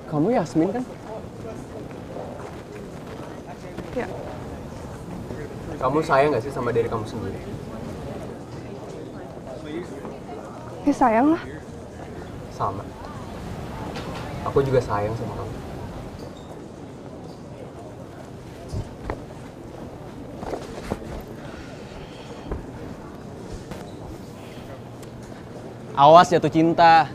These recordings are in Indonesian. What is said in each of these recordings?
Kamu Yasmin kan? Ya. Kamu sayang gak sih sama diri kamu sendiri? Ya sayang lah. Sama. Aku juga sayang sama kamu. Awas jatuh cinta.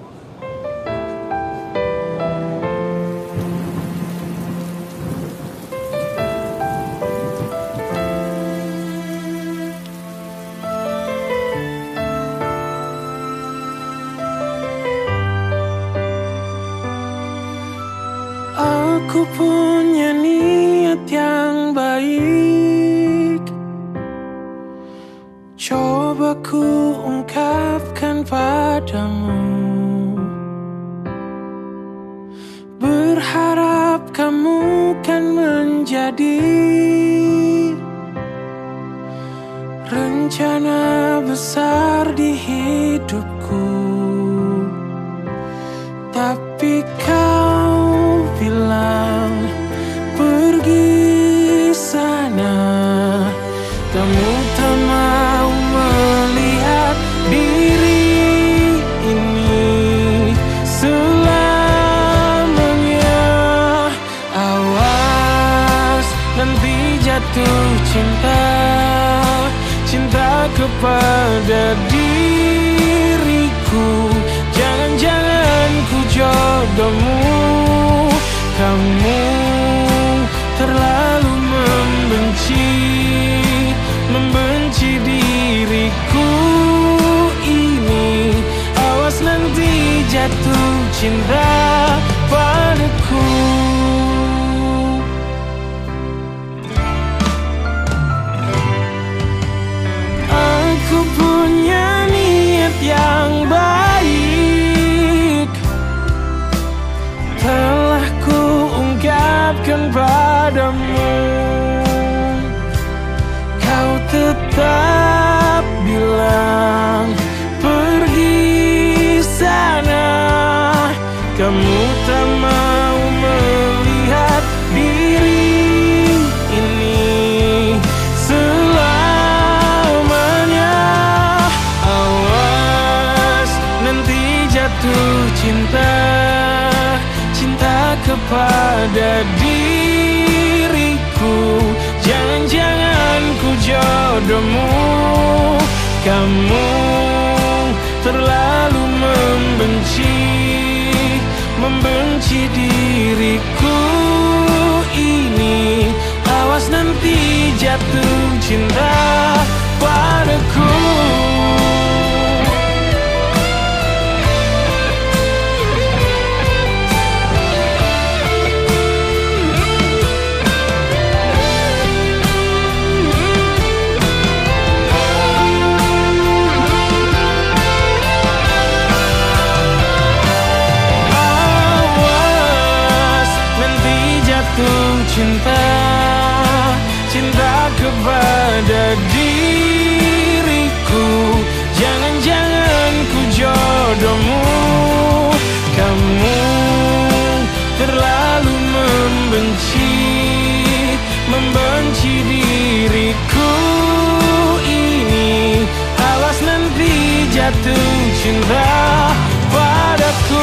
Aku punya niat yang baik, coba ku ungkapkan padamu. Berharap kamu kan menjadi rencana besar di hidupku. Tapi kau bilang pergi sana, kamu tak mau melihat diri ini selamanya. Awas nanti jatuh cinta, cinta kepada diriku. Jangan-jangan ku jodohmu. Kamu terlalu membenci diriku ini. Awas nanti jatuh cinta padaku. Aku punya niat yang baik, telah ku ungkapkan padamu. Kau tetap bilang pergi sana, kamu tak mau melihat diri ini selamanya. Awas nanti jatuh cinta, cinta kepada diriku. Jangan-jangan ku jodohmu. Kamu terlalu membenci diriku ini. Awas nanti jatuh cinta padaku. Cinta, cinta kepada diriku. Jangan-jangan ku jodohmu. Kamu terlalu membenci diriku ini. Awas nanti jatuh cinta padaku.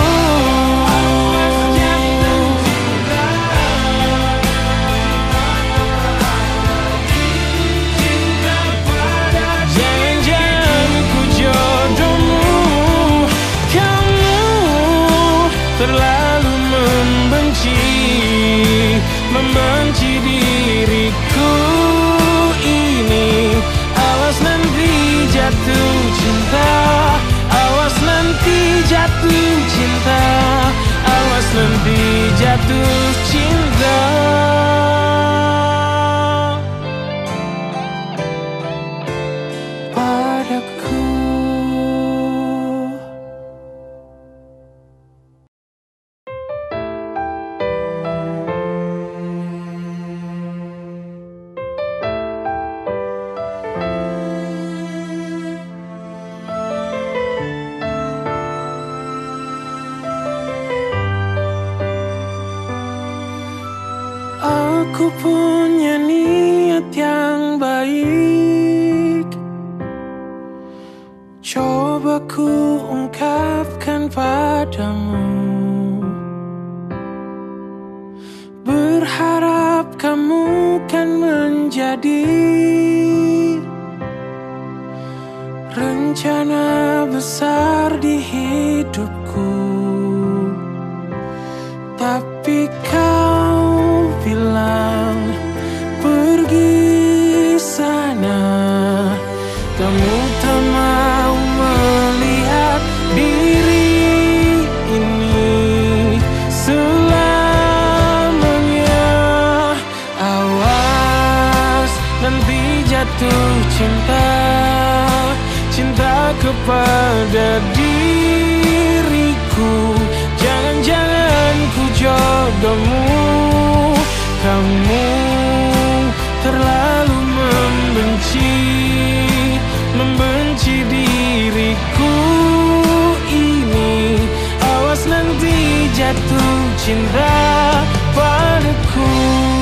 Terlalu membenci diriku ini. Awas nanti jatuh cinta, awas nanti Aku punya niat yang baik, coba ku ungkapkan padamu. Berharap kamu kan menjadi rencana besar di hidupku. Tapi kau bilang pergi sana, kamu tak mau melihat diri ini selamanya. Awas nanti jatuh cinta, cinta kepada diriku. Jangan-jangan ku jodohmu. Kamu terlalu membenci diriku ini. Awas nanti jatuh cinta padaku.